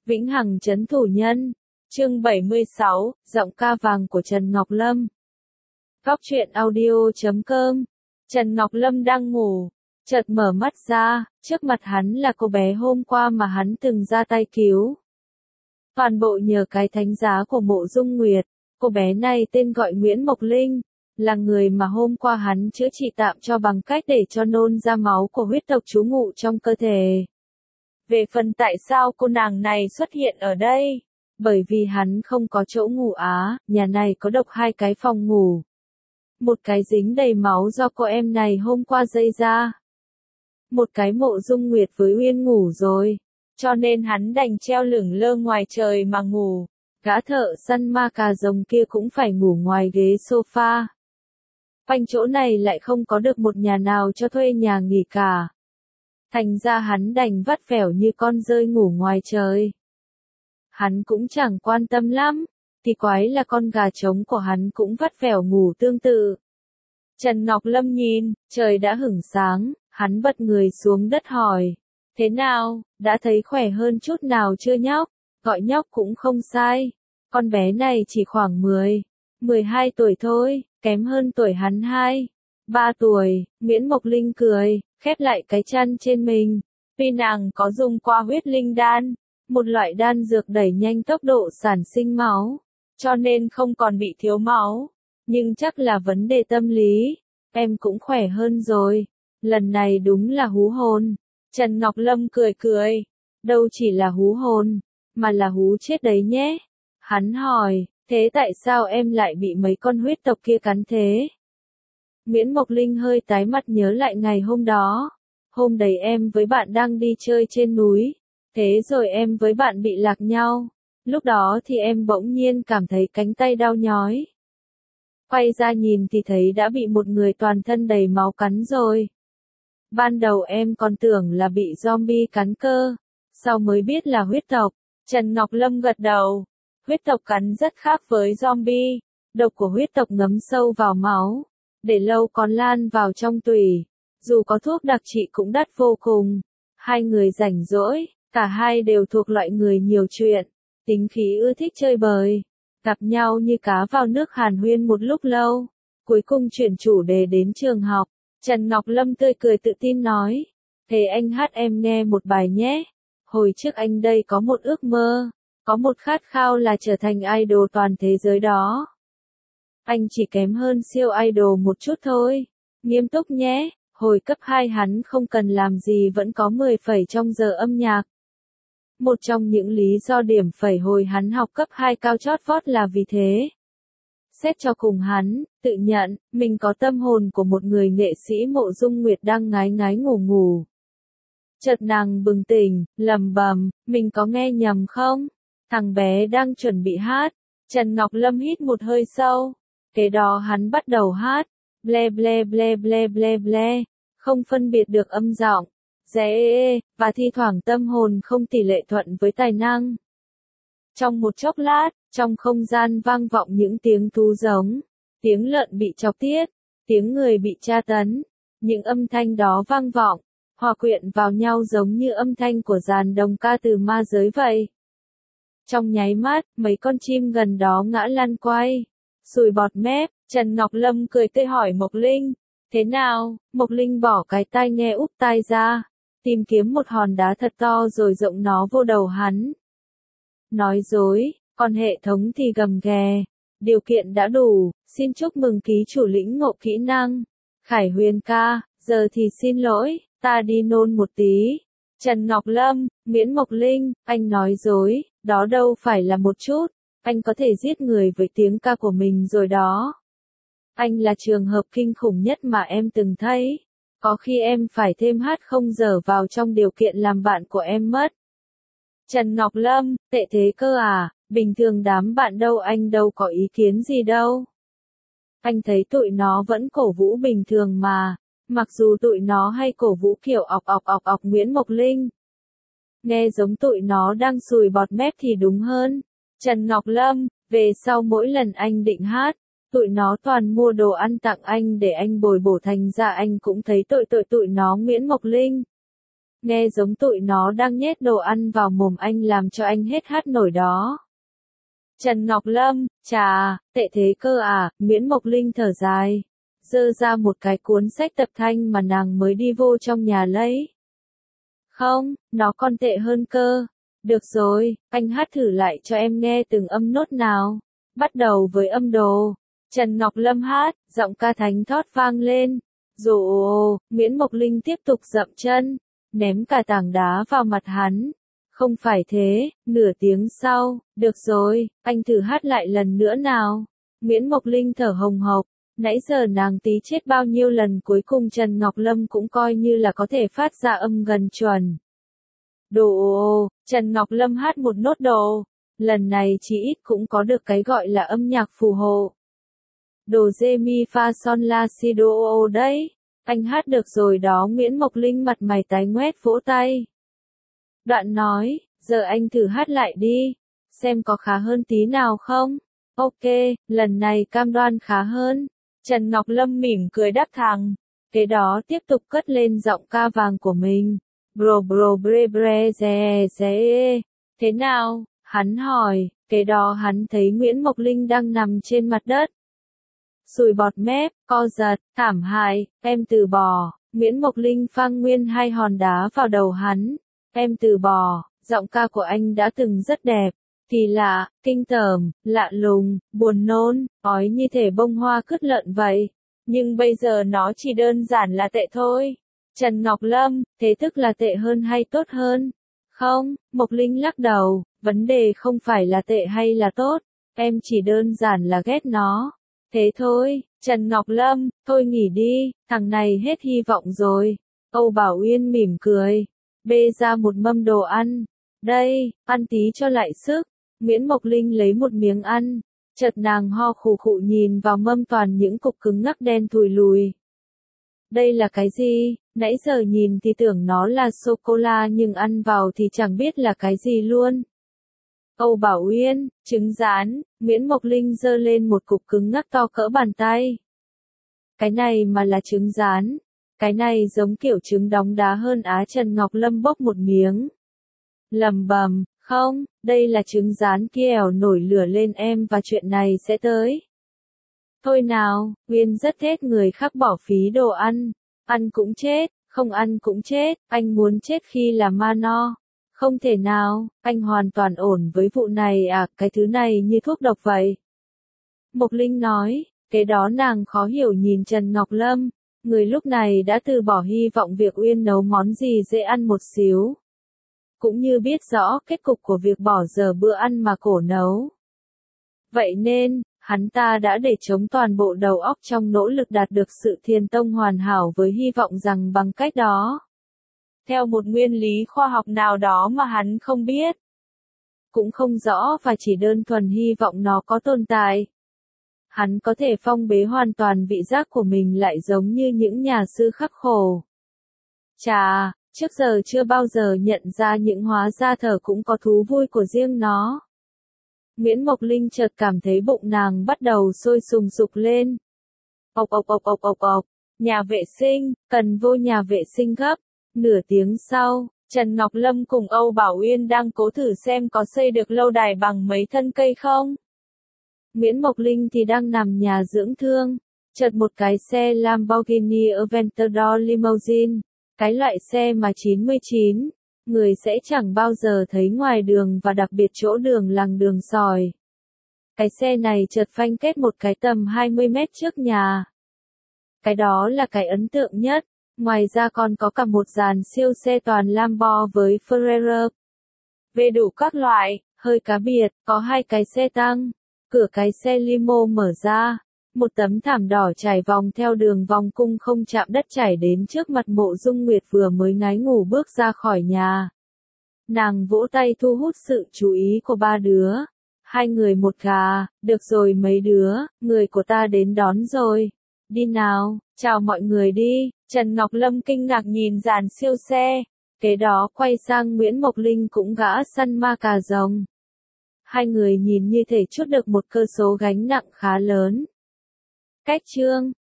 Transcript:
Vĩnh hằng trấn thủ nhân. Chương 76, giọng ca vàng của Trần Ngọc Lâm. Góc truyện audio.com. Trần Ngọc Lâm đang ngủ, chợt mở mắt ra, trước mặt hắn là cô bé hôm qua mà hắn từng ra tay cứu. Toàn bộ nhờ cái thánh giá của Mộ Dung Nguyệt, cô bé này tên gọi Nguyễn Mộc Linh, là người mà hôm qua hắn chữa trị tạm cho bằng cách để cho nôn ra máu của huyết tộc trú ngụ trong cơ thể. Về phần tại sao cô nàng này xuất hiện ở đây? Bởi vì hắn không có chỗ ngủ nhà này có độc 2 cái phòng ngủ. Một cái dính đầy máu do cô em này hôm qua dây ra. Một cái Mộ Dung Nguyệt với Uyên ngủ rồi, cho nên hắn đành treo lửng lơ ngoài trời mà ngủ. Gã thợ săn ma cà rồng kia cũng phải ngủ ngoài ghế sofa. Quanh chỗ này lại không có được một nhà nào cho thuê nhà nghỉ cả. Thành ra hắn đành vắt vẻo như con dơi ngủ ngoài trời. Hắn cũng chẳng quan tâm lắm, thì quái là con gà trống của hắn cũng vắt vẻo ngủ tương tự. Trần Ngọc Lâm nhìn, trời đã hửng sáng, hắn bật người xuống đất hỏi. Thế nào, đã thấy khỏe hơn chút nào chưa nhóc? Gọi nhóc cũng không sai. Con bé này chỉ khoảng 12 tuổi thôi, kém hơn tuổi hắn 3 tuổi. Nguyễn Mộc Linh cười, khép lại cái chăn trên mình. Tuy nàng có dùng qua huyết linh đan, một loại đan dược đẩy nhanh tốc độ sản sinh máu, cho nên không còn bị thiếu máu. Nhưng chắc là vấn đề tâm lý, em cũng khỏe hơn rồi. Lần này đúng là hú hồn. Trần Ngọc Lâm cười cười, đâu chỉ là hú hồn, mà là hú chết đấy nhé. Hắn hỏi, thế tại sao em lại bị mấy con huyết tộc kia cắn thế? Nguyễn Mộc Linh hơi tái mặt nhớ lại ngày hôm đó. Hôm đấy em với bạn đang đi chơi trên núi, thế rồi em với bạn bị lạc nhau. Lúc đó thì em bỗng nhiên cảm thấy cánh tay đau nhói. Quay ra nhìn thì thấy đã bị một người toàn thân đầy máu cắn rồi. Ban đầu em còn tưởng là bị zombie cắn cơ, sau mới biết là huyết tộc. Trần Ngọc Lâm gật đầu. Huyết tộc cắn rất khác với zombie. Độc của huyết tộc ngấm sâu vào máu, để lâu còn lan vào trong tủy. Dù có thuốc đặc trị cũng đắt vô cùng. Hai người rảnh rỗi, cả hai đều thuộc loại người nhiều chuyện, tính khí ưa thích chơi bời. Gặp nhau như cá vào nước hàn huyên một lúc lâu, cuối cùng chuyển chủ đề đến trường học. Trần Ngọc Lâm tươi cười tự tin nói, thế anh hát em nghe một bài nhé. Hồi trước anh đây có một ước mơ, có một khát khao là trở thành idol toàn thế giới đó. Anh chỉ kém hơn siêu idol một chút thôi. Nghiêm túc nhé, hồi cấp 2 hắn không cần làm gì vẫn có 10 phẩy trong giờ âm nhạc. Một trong những lý do điểm phẩy hồi hắn học cấp 2 cao chót vót là vì thế. Xét cho cùng hắn, tự nhận, mình có tâm hồn của một người nghệ sĩ. Mộ Dung Nguyệt đang ngái ngái ngủ ngủ. Chợt nàng bừng tỉnh, lầm bầm, mình có nghe nhầm không? Thằng bé đang chuẩn bị hát. Trần Ngọc Lâm hít một hơi sâu. Kế đó hắn bắt đầu hát. Ble ble ble ble ble ble. Không phân biệt được âm giọng, và thi thoảng tâm hồn không tỷ lệ thuận với tài năng. Trong một chốc lát, trong không gian vang vọng những tiếng thú giống, tiếng lợn bị chọc tiết, tiếng người bị tra tấn. Những âm thanh đó vang vọng, hòa quyện vào nhau giống như âm thanh của dàn đồng ca từ ma giới vậy. Trong nháy mắt, mấy con chim gần đó ngã lăn quay, sùi bọt mép. Trần Ngọc Lâm cười tươi hỏi Mộc Linh, thế nào? Mộc Linh bỏ cái tai nghe úp tai ra, tìm kiếm một hòn đá thật to rồi rộng nó vô đầu hắn. Nói dối, còn hệ thống thì gầm ghè. Điều kiện đã đủ, xin chúc mừng ký chủ lĩnh ngộ kỹ năng. Khải Huyền ca, giờ thì xin lỗi, ta đi nôn một tí. Trần Ngọc Lâm, Nguyễn Mộc Linh, anh nói dối, đó đâu phải là một chút. Anh có thể giết người với tiếng ca của mình rồi đó. Anh là trường hợp kinh khủng nhất mà em từng thấy. Có khi em phải thêm hát không giờ vào trong điều kiện làm bạn của em mất. Trần Ngọc Lâm, tệ thế cơ à? Bình thường đám bạn đâu anh đâu có ý kiến gì đâu. Anh thấy tụi nó vẫn cổ vũ bình thường mà. Mặc dù tụi nó hay cổ vũ kiểu ọc Nguyễn Mộc Linh. Nghe giống tụi nó đang sùi bọt mép thì đúng hơn. Trần Ngọc Lâm, về sau mỗi lần anh định hát, tụi nó toàn mua đồ ăn tặng anh để anh bồi bổ, thành ra anh cũng thấy tội tụi nó. Nguyễn Mộc Linh. Nghe giống tụi nó đang nhét đồ ăn vào mồm anh làm cho anh hết hát nổi đó. Trần Ngọc Lâm, chà, tệ thế cơ à, Nguyễn Mộc Linh thở dài. Giơ ra một cái cuốn sách tập thanh mà nàng mới đi vô trong nhà lấy. Không, nó còn tệ hơn cơ. Được rồi, anh hát thử lại cho em nghe từng âm nốt nào. Bắt đầu với âm đồ. Trần Ngọc Lâm hát, giọng ca thánh thót vang lên. Dồ, Nguyễn Mộc Linh tiếp tục dậm chân, ném cả tảng đá vào mặt hắn. Không phải thế, nửa tiếng sau, được rồi, anh thử hát lại lần nữa nào. Nguyễn Mộc Linh thở hồng hộc, nãy giờ nàng tí chết bao nhiêu lần cuối cùng Trần Ngọc Lâm cũng coi như là có thể phát ra âm gần chuẩn. Đồ, Trần Ngọc Lâm hát một nốt đồ, lần này chỉ ít cũng có được cái gọi là âm nhạc phù hộ. Đồ rê mi fa son la si do ô đấy, anh hát được rồi đó. Nguyễn Mộc Linh mặt mày tái ngoét vỗ tay. Đoạn nói, giờ anh thử hát lại đi, xem có khá hơn tí nào không? Ok, lần này cam đoan khá hơn. Trần Ngọc Lâm mỉm cười đáp thẳng, kế đó tiếp tục cất lên giọng ca vàng của mình. Bro bro bre bre ze ze. Thế nào? Hắn hỏi, kế đó hắn thấy Nguyễn Mộc Linh đang nằm trên mặt đất. Sùi bọt mép, co giật, thảm hại, em từ bỏ. Nguyễn Mộc Linh phang nguyên hai hòn đá vào đầu hắn. Em từ bỏ, giọng ca của anh đã từng rất đẹp. Kỳ lạ, kinh tởm, lạ lùng, buồn nôn, ói như thể bông hoa cứt lợn vậy. Nhưng bây giờ nó chỉ đơn giản là tệ thôi. Trần Ngọc Lâm, thế tức là tệ hơn hay tốt hơn? Không, Mộc Linh lắc đầu, vấn đề không phải là tệ hay là tốt, em chỉ đơn giản là ghét nó. Thế thôi, Trần Ngọc Lâm, thôi nghỉ đi, thằng này hết hy vọng rồi. Âu Bảo Uyên mỉm cười, bê ra một mâm đồ ăn. Đây, ăn tí cho lại sức. Nguyễn Mộc Linh lấy một miếng ăn, chợt nàng ho khụ khụ nhìn vào mâm toàn những cục cứng ngắc đen thùi lùi. Đây là cái gì? Nãy giờ nhìn thì tưởng nó là sô-cô-la nhưng ăn vào thì chẳng biết là cái gì luôn. Âu Bảo Uyên, trứng rán. Nguyễn Mộc Linh giơ lên một cục cứng ngắc to cỡ bàn tay. Cái này mà là trứng rán. Cái này giống kiểu trứng đóng đá hơn á. Trần Ngọc Lâm bốc một miếng. Lầm bầm, không, đây là trứng rán kèo nổi lửa lên em và chuyện này sẽ tới. Thôi nào, Uyên rất ghét người khác bỏ phí đồ ăn. Ăn cũng chết, không ăn cũng chết, anh muốn chết khi là ma no. Không thể nào, anh hoàn toàn ổn với vụ này à, cái thứ này như thuốc độc vậy. Mộc Linh nói, kế đó nàng khó hiểu nhìn Trần Ngọc Lâm, người lúc này đã từ bỏ hy vọng việc Uyên nấu món gì dễ ăn một xíu. Cũng như biết rõ kết cục của việc bỏ giờ bữa ăn mà cổ nấu. Vậy nên, hắn ta đã để trống toàn bộ đầu óc trong nỗ lực đạt được sự thiền tông hoàn hảo với hy vọng rằng bằng cách đó, theo một nguyên lý khoa học nào đó mà hắn không biết, cũng không rõ và chỉ đơn thuần hy vọng nó có tồn tại, hắn có thể phong bế hoàn toàn vị giác của mình lại giống như những nhà sư khắc khổ. Chà, trước giờ chưa bao giờ nhận ra những hóa ra thở cũng có thú vui của riêng nó. Nguyễn Mộc Linh chợt cảm thấy bụng nàng bắt đầu sôi sùng sục lên. Ộc ộc ộc ộc ộc ộc, nhà vệ sinh, cần vô nhà vệ sinh gấp. Nửa tiếng sau, Trần Ngọc Lâm cùng Âu Bảo Uyên đang cố thử xem có xây được lâu đài bằng mấy thân cây không. Nguyễn Mộc Linh thì đang nằm nhà dưỡng thương, chợt một cái xe Lamborghini Aventador Limousine, cái loại xe mà 99 người sẽ chẳng bao giờ thấy ngoài đường và đặc biệt chỗ đường làng đường sỏi. Cái xe này chợt phanh kết một cái tầm 20 mét trước nhà. Cái đó là cái ấn tượng nhất, ngoài ra còn có cả một dàn siêu xe toàn Lambo với Ferrari. Về đủ các loại, hơi cá biệt, có hai cái xe tăng, cửa cái xe limo mở ra. Một tấm thảm đỏ trải vòng theo đường vòng cung không chạm đất trải đến trước mặt Mộ Dung Nguyệt vừa mới ngái ngủ bước ra khỏi nhà. Nàng vỗ tay thu hút sự chú ý của ba đứa. Hai người một gà, được rồi mấy đứa, người của ta đến đón rồi. Đi nào, chào mọi người đi. Trần Ngọc Lâm kinh ngạc nhìn dàn siêu xe. Kế đó quay sang Nguyễn Mộc Linh cũng gã săn ma cà rồng. Hai người nhìn như thể trút được một cơ số gánh nặng khá lớn. Cách chương